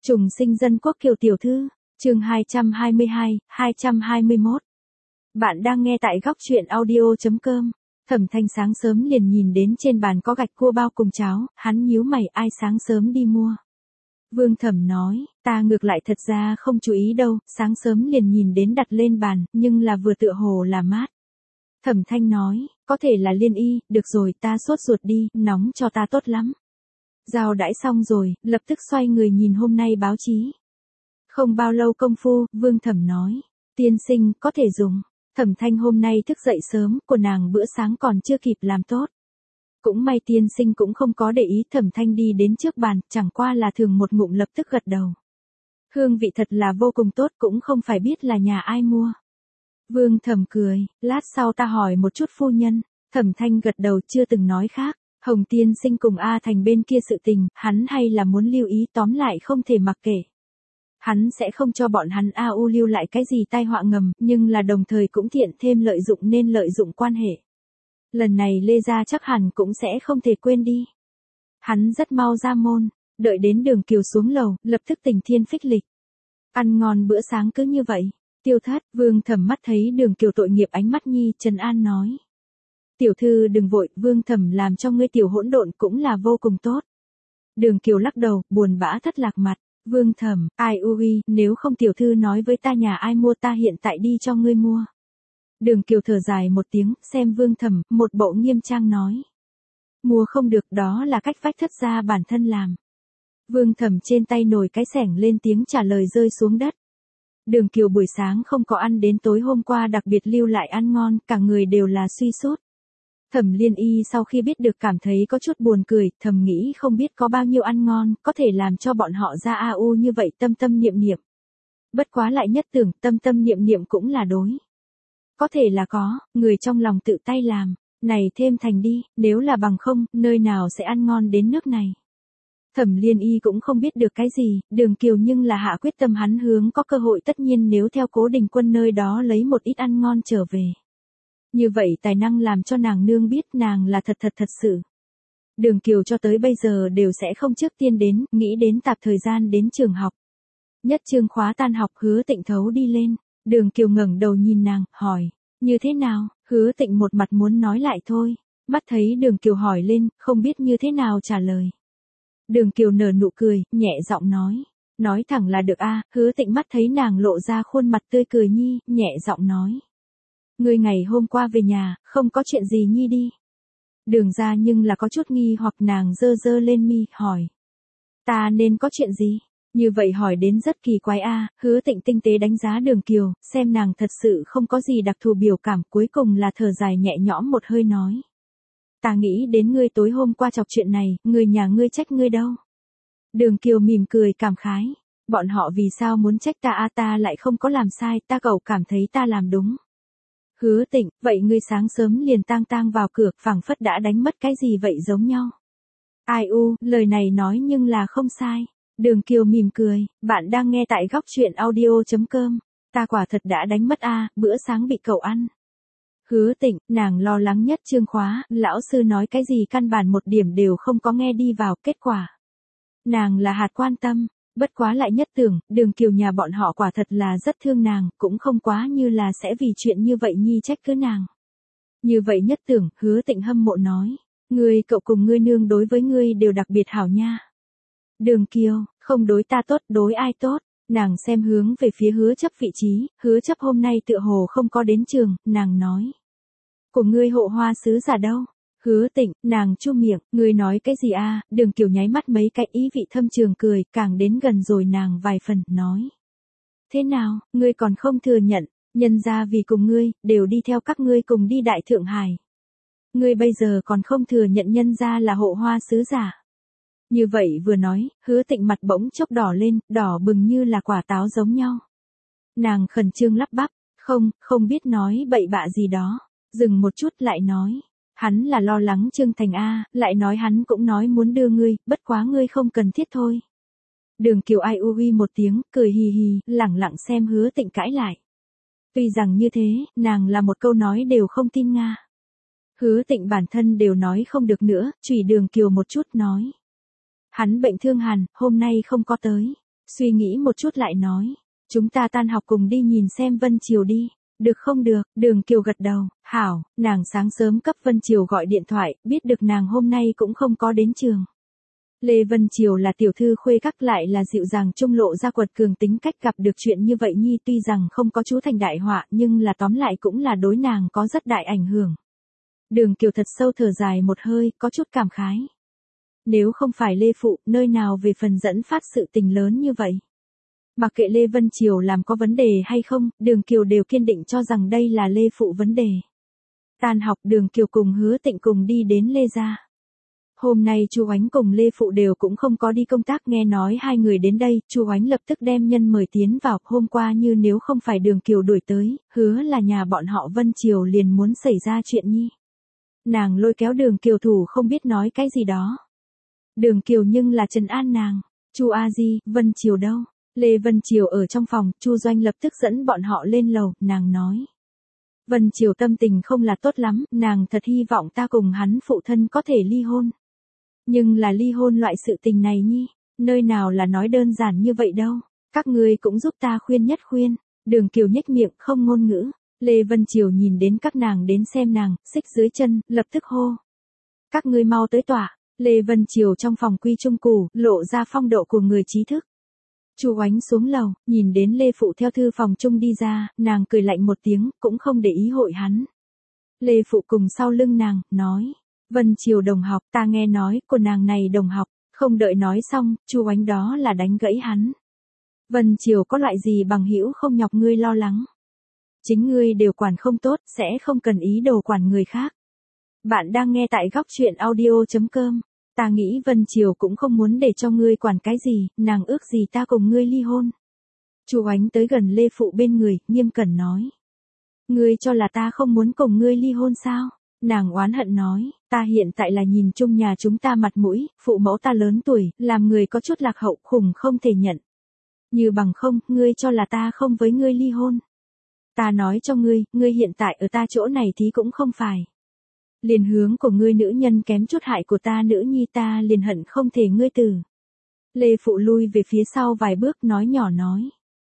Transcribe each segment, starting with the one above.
Trùng sinh dân quốc Kiều tiểu thư, chương 222, 221. Bạn đang nghe tại góc truyện audio.com. Thẩm Thanh sáng sớm liền nhìn đến trên bàn có gạch cua bao cùng cháo, hắn nhíu mày, ai sáng sớm đi mua. Vương Thẩm nói, ta ngược lại thật ra không chú ý đâu, sáng sớm liền nhìn đến đặt lên bàn, nhưng là vừa tựa hồ là mát. Thẩm Thanh nói, có thể là liên y, được rồi ta sốt ruột đi, nóng cho ta tốt lắm. Giao đãi xong rồi, lập tức xoay người nhìn hôm nay báo chí. Không bao lâu công phu, Vương Thẩm nói, tiên sinh, có thể dùng. Thẩm Thanh hôm nay thức dậy sớm, của nàng bữa sáng còn chưa kịp làm tốt. Cũng may tiên sinh cũng không có để ý. Thẩm Thanh đi đến trước bàn, chẳng qua là thường một ngụm lập tức gật đầu. Hương vị thật là vô cùng tốt, cũng không phải biết là nhà ai mua. Vương Thẩm cười, lát sau ta hỏi một chút phu nhân. Thẩm Thanh gật đầu, chưa từng nói khác. Hồng tiên sinh cùng A Thành bên kia sự tình, hắn hay là muốn lưu ý, tóm lại không thể mặc kệ. Hắn sẽ không cho bọn hắn lưu lại cái gì tai họa ngầm, nhưng là đồng thời cũng thiện thêm lợi dụng nên lợi dụng quan hệ. Lần này Lê Gia chắc hẳn cũng sẽ không thể quên đi. Hắn rất mau ra môn, đợi đến Đường Kiều xuống lầu, lập tức tình thiên phích lịch. Ăn ngon bữa sáng cứ như vậy. Tiêu Thất, Vương Thẩm mắt thấy Đường Kiều tội nghiệp ánh mắt nhi, trấn an nói. Tiểu thư đừng vội, Vương Thẩm làm cho ngươi tiểu hỗn độn cũng là vô cùng tốt. Đường Kiều lắc đầu, buồn bã thất lạc mặt. Vương Thẩm, ai ui, nếu không tiểu thư nói với ta nhà ai mua, ta hiện tại đi cho ngươi mua. Đường Kiều thở dài một tiếng, xem Vương Thẩm, một bộ nghiêm trang nói. Mua không được, đó là cách vách thất gia bản thân làm. Vương Thẩm trên tay nổi cái xẻng lên tiếng trả lời rơi xuống đất. Đường Kiều buổi sáng không có ăn đến tối hôm qua đặc biệt lưu lại ăn ngon, cả người đều là suy sút. Thẩm Liên Y sau khi biết được cảm thấy có chút buồn cười, thầm nghĩ không biết có bao nhiêu ăn ngon, có thể làm cho bọn họ ra như vậy tâm tâm niệm niệm. Bất quá lại nhất tưởng tâm tâm niệm niệm cũng là đối. Có thể là có, người trong lòng tự tay làm, này thêm thành đi, nếu là bằng không, nơi nào sẽ ăn ngon đến nước này. Thẩm Liên Y cũng không biết được cái gì, Đường Kiều nhưng là hạ quyết tâm hắn hướng có cơ hội tất nhiên nếu theo Cố Đình Quân nơi đó lấy một ít ăn ngon trở về. Như vậy tài năng làm cho nàng nương biết nàng là thật sự. Đường Kiều cho tới bây giờ đều sẽ không trước tiên đến, nghĩ đến tạp thời gian đến trường học. Nhất chương khóa tan học Hứa Tịnh thấu đi lên, Đường Kiều ngẩng đầu nhìn nàng, hỏi, như thế nào, Hứa Tịnh một mặt muốn nói lại thôi, mắt thấy Đường Kiều hỏi lên, không biết như thế nào trả lời. Đường Kiều nở nụ cười, nhẹ giọng nói thẳng là được Hứa Tịnh mắt thấy nàng lộ ra khuôn mặt tươi cười nhi, nhẹ giọng nói. Ngươi ngày hôm qua về nhà, không có chuyện gì nhi đi. Đường ra nhưng là có chút nghi hoặc nàng dơ lên mi, hỏi. Ta nên có chuyện gì? Như vậy hỏi đến rất kỳ quái Hứa Tịnh tinh tế đánh giá Đường Kiều, xem nàng thật sự không có gì đặc thù biểu cảm, cuối cùng là thở dài nhẹ nhõm một hơi nói. Ta nghĩ đến ngươi tối hôm qua chọc chuyện này, người nhà ngươi trách ngươi đâu. Đường Kiều mỉm cười cảm khái. Bọn họ vì sao muốn trách ta ta lại không có làm sai, ta cậu cảm thấy ta làm đúng. Hứa Tịnh, vậy ngươi sáng sớm liền tang vào cửa, phảng phất đã đánh mất cái gì vậy giống nhau. Lời này nói nhưng là không sai. Đường Kiều mỉm cười, bạn đang nghe tại góc truyện audio.com. Ta quả thật đã đánh mất bữa sáng bị cậu ăn. Hứa Tịnh, nàng lo lắng nhất chương khóa, lão sư nói cái gì căn bản một điểm đều không có nghe đi vào, kết quả. Nàng là hạt quan tâm. Bất quá lại nhất tưởng, Đường Kiều nhà bọn họ quả thật là rất thương nàng, cũng không quá như là sẽ vì chuyện như vậy nhi trách cứ nàng. Như vậy nhất tưởng, Hứa Tịnh hâm mộ nói, cậu cùng ngươi nương đối với ngươi đều đặc biệt hảo nha. Đường Kiều, không đối ta tốt, đối ai tốt, nàng xem hướng về phía Hứa Chấp vị trí, Hứa Chấp hôm nay tựa hồ không có đến trường, nàng nói. Của ngươi hộ hoa sứ giả đâu? Hứa Tịnh, nàng chu miệng, ngươi nói cái gì Đường Kiều nháy mắt mấy cái ý vị thâm trường cười, càng đến gần rồi nàng vài phần, nói. Thế nào, ngươi còn không thừa nhận, nhân ra vì cùng ngươi, đều đi theo các ngươi cùng đi Đại Thượng Hải. Ngươi bây giờ còn không thừa nhận nhân ra là hộ hoa sứ giả. Như vậy vừa nói, Hứa Tịnh mặt bỗng chốc đỏ lên, đỏ bừng như là quả táo giống nhau. Nàng khẩn trương lắp bắp, không biết nói bậy bạ gì đó, dừng một chút lại nói. Hắn là lo lắng Trương Thành lại nói hắn cũng nói muốn đưa ngươi, bất quá ngươi không cần thiết thôi. Đường Kiều một tiếng, cười hì hì, lẳng lặng xem Hứa Tịnh cãi lại. Tuy rằng như thế, nàng là một câu nói đều không tin Nga. Hứa Tịnh bản thân đều nói không được nữa, chửi Đường Kiều một chút nói. Hắn bệnh thương hàn, hôm nay không có tới. Suy nghĩ một chút lại nói. Chúng ta tan học cùng đi nhìn xem Vân Triều đi. Được không được, Đường Kiều gật đầu, hảo, nàng sáng sớm cấp Vân Triều gọi điện thoại, biết được nàng hôm nay cũng không có đến trường. Lê Vân Triều là tiểu thư khuê các lại là dịu dàng trung lộ ra quật cường tính cách, gặp được chuyện như vậy nhi tuy rằng không có chú thành đại họa nhưng là tóm lại cũng là đối nàng có rất đại ảnh hưởng. Đường Kiều thật sâu thở dài một hơi, có chút cảm khái. Nếu không phải Lê Phụ, nơi nào về phần dẫn phát sự tình lớn như vậy. Mặc kệ Lê Vân Triều làm có vấn đề hay không, Đường Kiều đều kiên định cho rằng đây là Lê Phụ vấn đề. Tan học, Đường Kiều cùng Hứa Tịnh cùng đi đến Lê gia. Hôm nay Chu Oánh cùng Lê Phụ đều cũng không có đi công tác, nghe nói hai người đến đây, Chu Oánh lập tức đem nhân mời tiến vào. Hôm qua như nếu không phải Đường Kiều đuổi tới, hứa là nhà bọn họ Vân Triều liền muốn xảy ra chuyện nhi. Nàng lôi kéo Đường Kiều thủ không biết nói cái gì đó. Đường Kiều nhưng là trấn an nàng. Chu A Di, Vân Triều đâu? Lê Vân Triều ở trong phòng, Chu Doanh lập tức dẫn bọn họ lên lầu, nàng nói. Vân Triều tâm tình không là tốt lắm, nàng thật hy vọng ta cùng hắn phụ thân có thể ly hôn. Nhưng là ly hôn loại sự tình này nhi, nơi nào là nói đơn giản như vậy đâu, các ngươi cũng giúp ta khuyên nhất khuyên. Đường Kiều nhếch miệng không ngôn ngữ, Lê Vân Triều nhìn đến các nàng đến xem nàng, xích dưới chân, lập tức hô. Các ngươi mau tới tỏa, Lê Vân Triều trong phòng quy trung củ, lộ ra phong độ của người trí thức. Chu Oánh xuống lầu, nhìn đến Lê Phụ theo thư phòng chung đi ra, nàng cười lạnh một tiếng, cũng không để ý hội hắn. Lê Phụ cùng sau lưng nàng, nói. Vân Triều đồng học, ta nghe nói, của nàng này đồng học, không đợi nói xong, Chu Oánh đó là đánh gãy hắn. Vân Triều có loại gì bằng hữu không nhọc ngươi lo lắng. Chính ngươi đều quản không tốt, sẽ không cần ý đồ quản người khác. Bạn đang nghe tại góc chuyện audio.com. Ta nghĩ Vân Triều cũng không muốn để cho ngươi quản cái gì, nàng ước gì ta cùng ngươi ly hôn. Chu Oánh tới gần Lê Phụ bên người, nghiêm cẩn nói. Ngươi cho là ta không muốn cùng ngươi ly hôn sao? Nàng oán hận nói, ta hiện tại là nhìn chung nhà chúng ta mặt mũi, phụ mẫu ta lớn tuổi, làm người có chút lạc hậu khủng không thể nhận. Như bằng không, ngươi cho là ta không với ngươi ly hôn. Ta nói cho ngươi hiện tại ở ta chỗ này thì cũng không phải. Liền hướng của ngươi nữ nhân kém chút hại của ta nữ nhi ta liền hận không thể ngươi từ. Lê Phụ lui về phía sau vài bước nói nhỏ nói.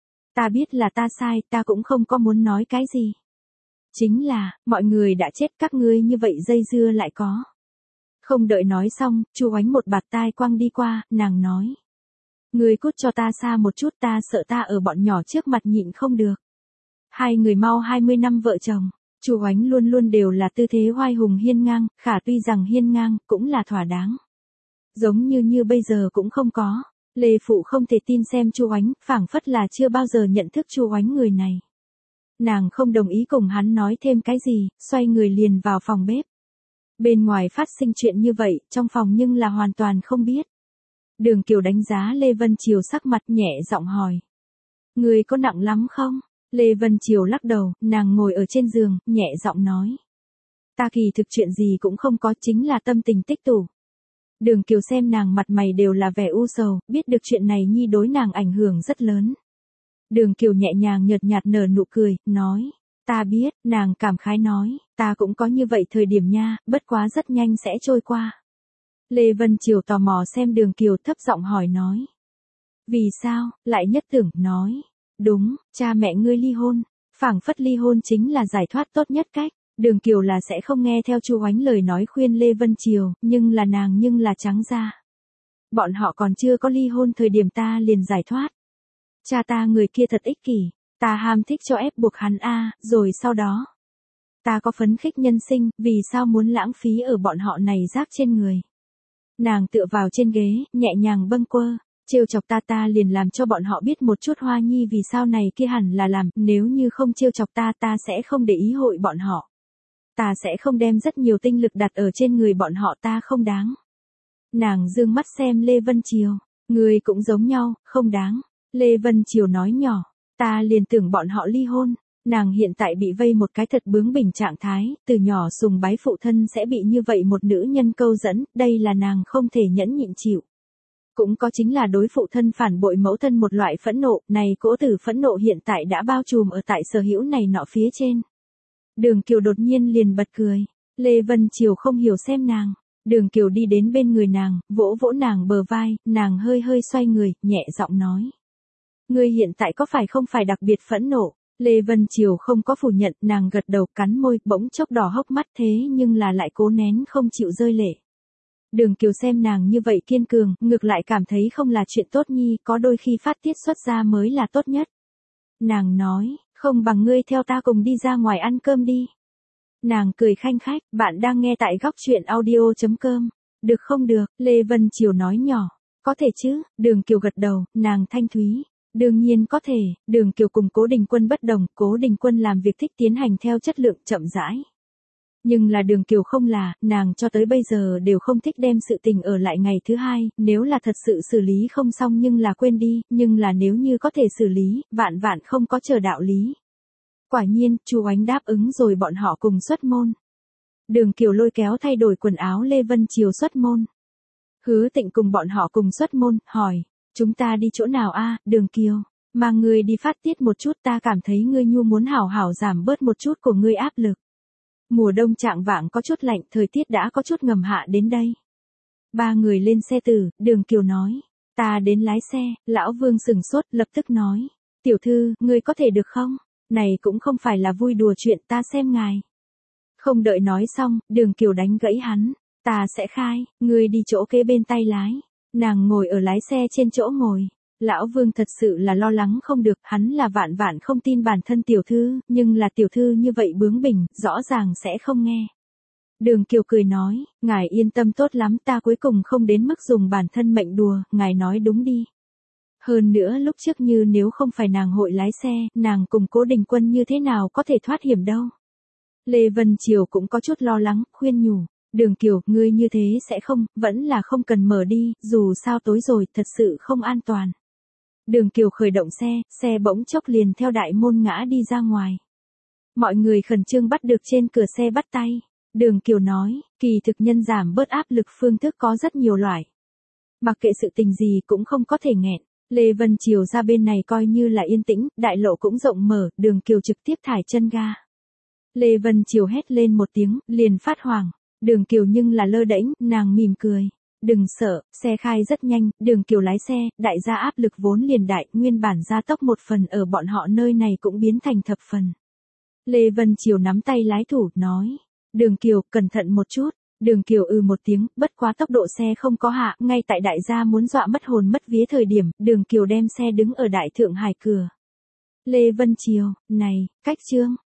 Ta biết là ta sai, ta cũng không có muốn nói cái gì. Chính là, mọi người đã chết các ngươi như vậy dây dưa lại có. Không đợi nói xong, Chu Oánh một bạt tai quăng đi qua, nàng nói. Ngươi cút cho ta xa một chút, ta sợ ta ở bọn nhỏ trước mặt nhịn không được. Hai người mau 20 năm vợ chồng. Chu Oánh luôn luôn đều là tư thế oai hùng hiên ngang, khả tuy rằng hiên ngang, cũng là thỏa đáng. Giống như bây giờ cũng không có. Lê Phụ không thể tin xem Chu Oánh, phảng phất là chưa bao giờ nhận thức Chu Oánh người này. Nàng không đồng ý cùng hắn nói thêm cái gì, xoay người liền vào phòng bếp. Bên ngoài phát sinh chuyện như vậy, trong phòng nhưng là hoàn toàn không biết. Đường Kiều đánh giá Lê Vân Triều sắc mặt nhẹ giọng hỏi. Người có nặng lắm không? Lê Vân Triều lắc đầu, nàng ngồi ở trên giường, nhẹ giọng nói. Ta kỳ thực chuyện gì cũng không có, chính là tâm tình tích tụ. Đường Kiều xem nàng mặt mày đều là vẻ u sầu, biết được chuyện này nhi đối nàng ảnh hưởng rất lớn. Đường Kiều nhẹ nhàng nhợt nhạt nở nụ cười, nói. Ta biết, nàng cảm khái nói, ta cũng có như vậy thời điểm nha, bất quá rất nhanh sẽ trôi qua. Lê Vân Triều tò mò xem Đường Kiều thấp giọng hỏi nói. Vì sao, lại nhất tưởng, nói. Đúng, cha mẹ ngươi ly hôn, phảng phất ly hôn chính là giải thoát tốt nhất cách. Đường Kiều là sẽ không nghe theo Chu Oánh lời nói khuyên Lê Vân Triều, nhưng là trắng ra. Bọn họ còn chưa có ly hôn thời điểm ta liền giải thoát. Cha ta người kia thật ích kỷ, ta ham thích cho ép buộc hắn rồi sau đó. Ta có phấn khích nhân sinh, vì sao muốn lãng phí ở bọn họ này rác trên người. Nàng tựa vào trên ghế, nhẹ nhàng bâng quơ. Trêu chọc ta liền làm cho bọn họ biết một chút Hoa Nhi vì sao này kia hẳn là làm, nếu như không trêu chọc ta sẽ không để ý hội bọn họ. Ta sẽ không đem rất nhiều tinh lực đặt ở trên người bọn họ, ta không đáng. Nàng dương mắt xem Lê Vân Triều, người cũng giống nhau, không đáng. Lê Vân Triều nói nhỏ, ta liền tưởng bọn họ ly hôn. Nàng hiện tại bị vây một cái thật bướng bỉnh trạng thái, từ nhỏ sùng bái phụ thân sẽ bị như vậy một nữ nhân câu dẫn, đây là nàng không thể nhẫn nhịn chịu. Cũng có chính là đối phụ thân phản bội mẫu thân một loại phẫn nộ, này cỗ tử phẫn nộ hiện tại đã bao trùm ở tại sở hữu này nọ phía trên. Đường Kiều đột nhiên liền bật cười, Lê Vân Triều không hiểu xem nàng. Đường Kiều đi đến bên người nàng, vỗ vỗ nàng bờ vai, nàng hơi hơi xoay người, nhẹ giọng nói. Ngươi hiện tại có phải không phải đặc biệt phẫn nộ? Lê Vân Triều không có phủ nhận, nàng gật đầu cắn môi, bỗng chốc đỏ hốc mắt thế nhưng là lại cố nén không chịu rơi lệ. Đường Kiều xem nàng như vậy kiên cường, ngược lại cảm thấy không là chuyện tốt nhi, có đôi khi phát tiết xuất ra mới là tốt nhất. Nàng nói, không bằng ngươi theo ta cùng đi ra ngoài ăn cơm đi. Nàng cười khanh khách, bạn đang nghe tại góc chuyện audio.com. Được không được, Lê Vân Triều nói nhỏ. Có thể chứ, Đường Kiều gật đầu, nàng thanh thúy. Đương nhiên có thể, Đường Kiều cùng Cố Đình Quân bất đồng, Cố Đình Quân làm việc thích tiến hành theo chất lượng chậm rãi. Nhưng là Đường Kiều không là, nàng cho tới bây giờ đều không thích đem sự tình ở lại ngày thứ hai, nếu là thật sự xử lý không xong nhưng là quên đi, nhưng là nếu như có thể xử lý, vạn vạn không có chờ đạo lý. Quả nhiên, Chu Oánh đáp ứng rồi bọn họ cùng xuất môn. Đường Kiều lôi kéo thay đổi quần áo Lê Vân Triều xuất môn. Hứa Tịnh cùng bọn họ cùng xuất môn, hỏi, chúng ta đi chỗ nào a? Đường Kiều, mà ngươi đi phát tiết một chút, ta cảm thấy ngươi nhu muốn hảo hảo giảm bớt một chút của ngươi áp lực. Mùa đông trạng vạng có chút lạnh, thời tiết đã có chút ngầm hạ đến đây. Ba người lên xe tử, Đường Kiều nói, ta đến lái xe, lão Vương sừng sốt, lập tức nói, tiểu thư, ngươi có thể được không? Này cũng không phải là vui đùa chuyện, ta xem ngài. Không đợi nói xong, Đường Kiều đánh gãy hắn, ta sẽ khai, ngươi đi chỗ kế bên tay lái. Nàng ngồi ở lái xe trên chỗ ngồi. Lão Vương thật sự là lo lắng không được, hắn là vạn vạn không tin bản thân tiểu thư, nhưng là tiểu thư như vậy bướng bỉnh, rõ ràng sẽ không nghe. Đường Kiều cười nói, ngài yên tâm tốt lắm, ta cuối cùng không đến mức dùng bản thân mệnh đùa, ngài nói đúng đi. Hơn nữa lúc trước như nếu không phải nàng hội lái xe, nàng cùng Cố Đình Quân như thế nào có thể thoát hiểm đâu. Lê Vân Triều cũng có chút lo lắng, khuyên nhủ. Đường Kiều, ngươi như thế sẽ không, vẫn là không cần mở đi, dù sao tối rồi, thật sự không an toàn. Đường Kiều khởi động xe, xe bỗng chốc liền theo đại môn ngã đi ra ngoài. Mọi người khẩn trương bắt được trên cửa xe bắt tay. Đường Kiều nói, kỳ thực nhân giảm bớt áp lực phương thức có rất nhiều loại. Mặc kệ sự tình gì cũng không có thể nghẹn. Lê Vân Triều ra bên này coi như là yên tĩnh, đại lộ cũng rộng mở, Đường Kiều trực tiếp thải chân ga. Lê Vân Triều hét lên một tiếng, liền phát hoảng. Đường Kiều nhưng là lơ đễnh, nàng mỉm cười. Đừng sợ, xe khai rất nhanh, Đường Kiều lái xe, đại gia áp lực vốn liền đại, nguyên bản gia tốc một phần ở bọn họ nơi này cũng biến thành thập phần. Lê Vân Triều nắm tay lái thủ, nói. Đường Kiều, cẩn thận một chút. Đường Kiều một tiếng, bất quá tốc độ xe không có hạ, ngay tại đại gia muốn dọa mất hồn mất vía thời điểm, Đường Kiều đem xe đứng ở Đại Thượng Hải cửa. Lê Vân Triều, này, cách Trương.